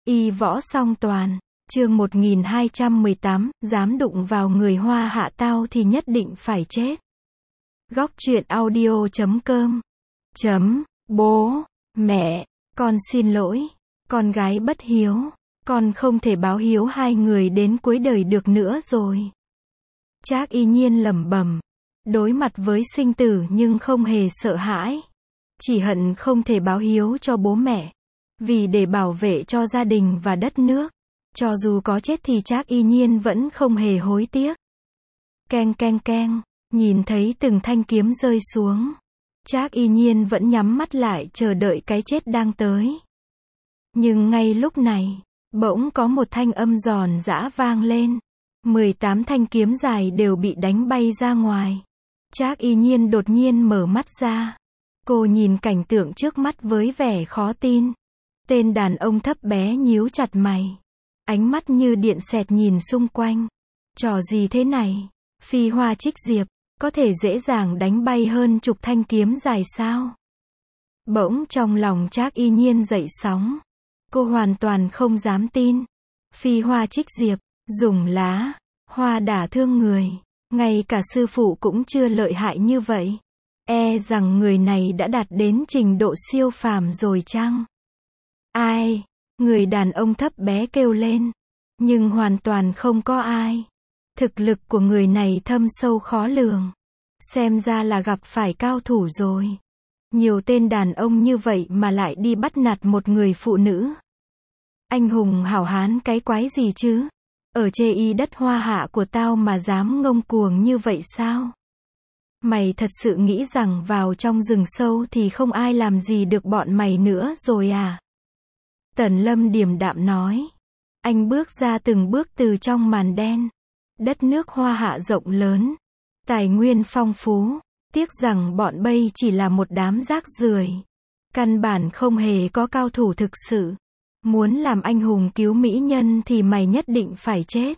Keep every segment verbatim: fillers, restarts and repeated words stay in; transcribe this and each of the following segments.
Y võ song toàn, chương một nghìn hai trăm mười tám, dám đụng vào người Hoa Hạ tao thì nhất định phải chết. Góc truyện audio chấm com chấm, bố, mẹ, con xin lỗi, con gái bất hiếu, con không thể báo hiếu hai người đến cuối đời được nữa rồi. Trác Y Nhiên lẩm bẩm, đối mặt với sinh tử nhưng không hề sợ hãi. Chỉ hận không thể báo hiếu cho bố mẹ. Vì để bảo vệ cho gia đình và đất nước. Cho dù có chết thì Trác Y Nhiên vẫn không hề hối tiếc. Keng keng keng, nhìn thấy từng thanh kiếm rơi xuống. Trác Y Nhiên vẫn nhắm mắt lại chờ đợi cái chết đang tới. Nhưng ngay lúc này, bỗng có một thanh âm giòn giã vang lên. mười tám thanh kiếm dài đều bị đánh bay ra ngoài. Trác Y Nhiên đột nhiên mở mắt ra. Cô nhìn cảnh tượng trước mắt với vẻ khó tin. Tên đàn ông thấp bé nhíu chặt mày. Ánh mắt như điện xẹt nhìn xung quanh. Trò gì thế này? Phi hoa trích diệp, có thể dễ dàng đánh bay hơn chục thanh kiếm dài sao? Bỗng trong lòng Trác Y Nhiên dậy sóng. Cô hoàn toàn không dám tin. Phi hoa trích diệp, dùng lá, hoa đả thương người. Ngay cả sư phụ cũng chưa lợi hại như vậy. E rằng người này đã đạt đến trình độ siêu phàm rồi chăng? Ai? Người đàn ông thấp bé kêu lên. Nhưng hoàn toàn không có ai. Thực lực của người này thâm sâu khó lường. Xem ra là gặp phải cao thủ rồi. Nhiều tên đàn ông như vậy mà lại đi bắt nạt một người phụ nữ. Anh hùng hảo hán cái quái gì chứ? Ở chê y đất Hoa Hạ của tao mà dám ngông cuồng như vậy sao? Mày thật sự nghĩ rằng vào trong rừng sâu thì không ai làm gì được bọn mày nữa rồi à? Tần Lâm điềm đạm nói. Anh bước ra từng bước từ trong màn đen. Đất nước Hoa Hạ rộng lớn. Tài nguyên phong phú. Tiếc rằng bọn bây chỉ là một đám rác rưởi. Căn bản không hề có cao thủ thực sự. Muốn làm anh hùng cứu mỹ nhân thì mày nhất định phải chết.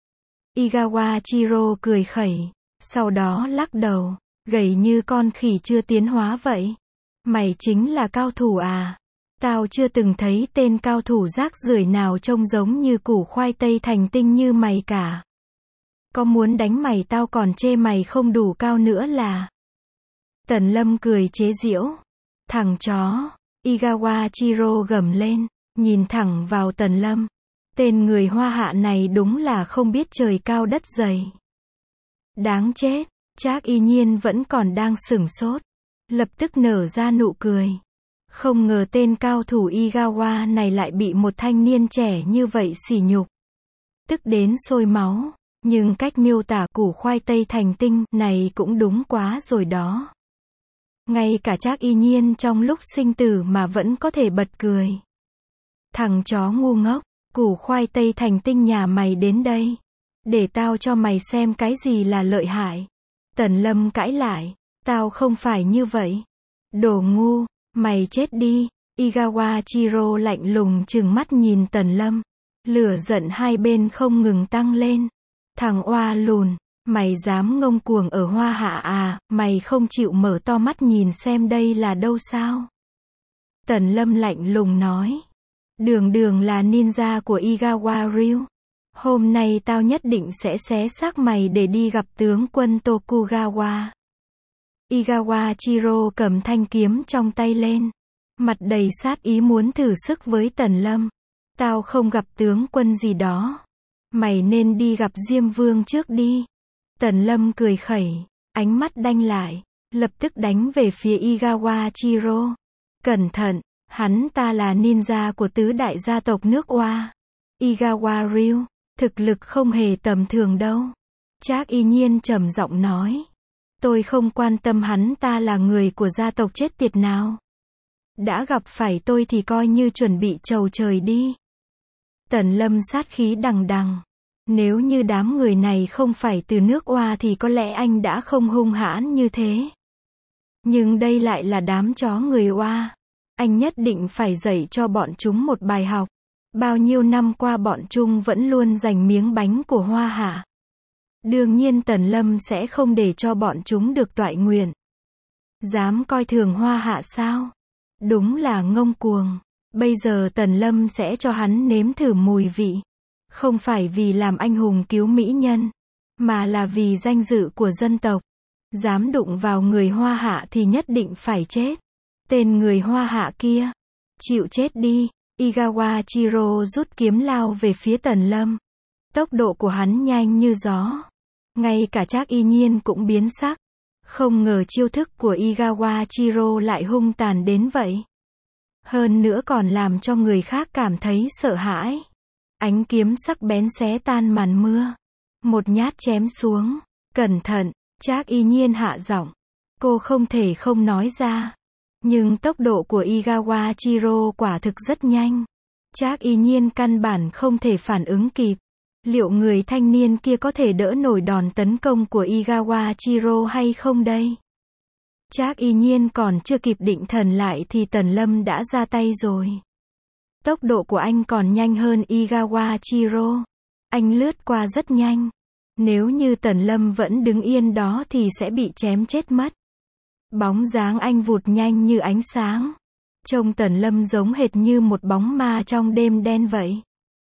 Igawachiro cười khẩy. Sau đó lắc đầu. Gầy như con khỉ chưa tiến hóa vậy. Mày chính là cao thủ à? Tao chưa từng thấy tên cao thủ rác rưởi nào trông giống như củ khoai tây thành tinh như mày cả. Có muốn đánh mày tao còn chê mày không đủ cao nữa là. Tần Lâm cười chế giễu. Thằng chó. Igawachiro gầm lên. Nhìn thẳng vào Tần Lâm. Tên người Hoa Hạ này đúng là không biết trời cao đất dày. Đáng chết. Trác Y Nhiên vẫn còn đang sửng sốt. Lập tức nở ra nụ cười. Không ngờ tên cao thủ Igawa này lại bị một thanh niên trẻ như vậy sỉ nhục. Tức đến sôi máu. Nhưng cách miêu tả củ khoai tây thành tinh này cũng đúng quá rồi đó. Ngay cả Trác Y Nhiên trong lúc sinh tử mà vẫn có thể bật cười. Thằng chó ngu ngốc, củ khoai tây thành tinh nhà mày đến đây. Để tao cho mày xem cái gì là lợi hại. Tần Lâm cãi lại. Tao không phải như vậy. Đồ ngu, mày chết đi. Igawachiro lạnh lùng trừng mắt nhìn Tần Lâm. Lửa giận hai bên không ngừng tăng lên. Thằng oa lùn, mày dám ngông cuồng ở Hoa Hạ à, mày không chịu mở to mắt nhìn xem đây là đâu sao? Tần Lâm lạnh lùng nói. Đường đường là ninja của Igawa Ryu. Hôm nay tao nhất định sẽ xé xác mày để đi gặp tướng quân Tokugawa. Igawachiro cầm thanh kiếm trong tay lên. Mặt đầy sát ý muốn thử sức với Tần Lâm. Tao không gặp tướng quân gì đó. Mày nên đi gặp Diêm Vương trước đi. Tần Lâm cười khẩy. Ánh mắt đanh lại. Lập tức đánh về phía Igawachiro. Cẩn thận, hắn ta là ninja của tứ đại gia tộc nước Oa. Igawa Ryu. Thực lực không hề tầm thường đâu. Trác Y Nhiên trầm giọng nói. Tôi không quan tâm hắn ta là người của gia tộc chết tiệt nào. Đã gặp phải tôi thì coi như chuẩn bị chầu trời đi. Tần Lâm sát khí đằng đằng. Nếu như đám người này không phải từ nước Oa thì có lẽ anh đã không hung hãn như thế. Nhưng đây lại là đám chó người Oa. Anh nhất định phải dạy cho bọn chúng một bài học. Bao nhiêu năm qua bọn chúng vẫn luôn giành miếng bánh của Hoa Hạ. Đương nhiên Tần Lâm sẽ không để cho bọn chúng được toại nguyện. Dám coi thường Hoa Hạ sao? Đúng là ngông cuồng. Bây giờ Tần Lâm sẽ cho hắn nếm thử mùi vị. Không phải vì làm anh hùng cứu mỹ nhân, mà là vì danh dự của dân tộc. Dám đụng vào người Hoa Hạ thì nhất định phải chết. Tên người Hoa Hạ kia, chịu chết đi. Igawashiro rút kiếm lao về phía Tần Lâm. Tốc độ của hắn nhanh như gió. Ngay cả Trác Y Nhiên cũng biến sắc. Không ngờ chiêu thức của Igawashiro lại hung tàn đến vậy. Hơn nữa còn làm cho người khác cảm thấy sợ hãi. Ánh kiếm sắc bén xé tan màn mưa. Một nhát chém xuống. Cẩn thận, Trác Y Nhiên hạ giọng. Cô không thể không nói ra. Nhưng tốc độ của Igawashiro quả thực rất nhanh. Trác Y Nhiên căn bản không thể phản ứng kịp. Liệu người thanh niên kia có thể đỡ nổi đòn tấn công của Igawashiro hay không đây? Trác Y Nhiên còn chưa kịp định thần lại thì Tần Lâm đã ra tay rồi. Tốc độ của anh còn nhanh hơn Igawashiro. Anh lướt qua rất nhanh. Nếu như Tần Lâm vẫn đứng yên đó thì sẽ bị chém chết mất. Bóng dáng anh vụt nhanh như ánh sáng. Trông Tần Lâm giống hệt như một bóng ma trong đêm đen vậy.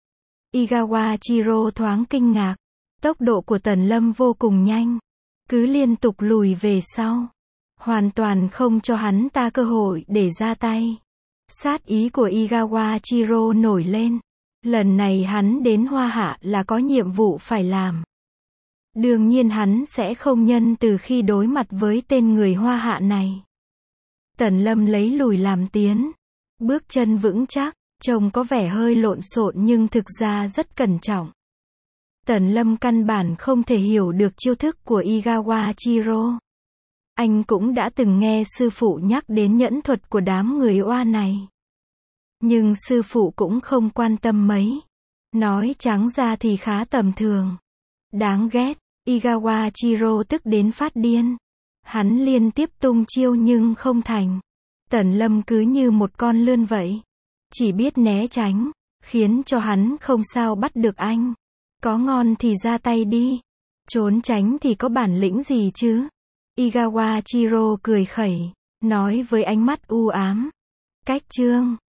Igawashiro thoáng kinh ngạc. Tốc độ của Tần Lâm vô cùng nhanh. Cứ liên tục lùi về sau. Hoàn toàn không cho hắn ta cơ hội để ra tay. Sát ý của Igawashiro nổi lên. Lần này hắn đến Hoa Hạ là có nhiệm vụ phải làm. Đương nhiên hắn sẽ không nhân từ khi đối mặt với tên người Hoa Hạ này. Tần Lâm lấy lùi làm tiến. Bước chân vững chắc, trông có vẻ hơi lộn xộn nhưng thực ra rất cẩn trọng. Tần Lâm căn bản không thể hiểu được chiêu thức của Igawashiro. Anh cũng đã từng nghe sư phụ nhắc đến nhẫn thuật của đám người Oa này. Nhưng sư phụ cũng không quan tâm mấy. Nói trắng ra thì khá tầm thường. Đáng ghét, Igawashiro tức đến phát điên. Hắn liên tiếp tung chiêu nhưng không thành. Tần Lâm cứ như một con lươn vậy. Chỉ biết né tránh, khiến cho hắn không sao bắt được anh. Có ngon thì ra tay đi. Trốn tránh thì có bản lĩnh gì chứ? Igawashiro cười khẩy, nói với ánh mắt u ám. Cách chương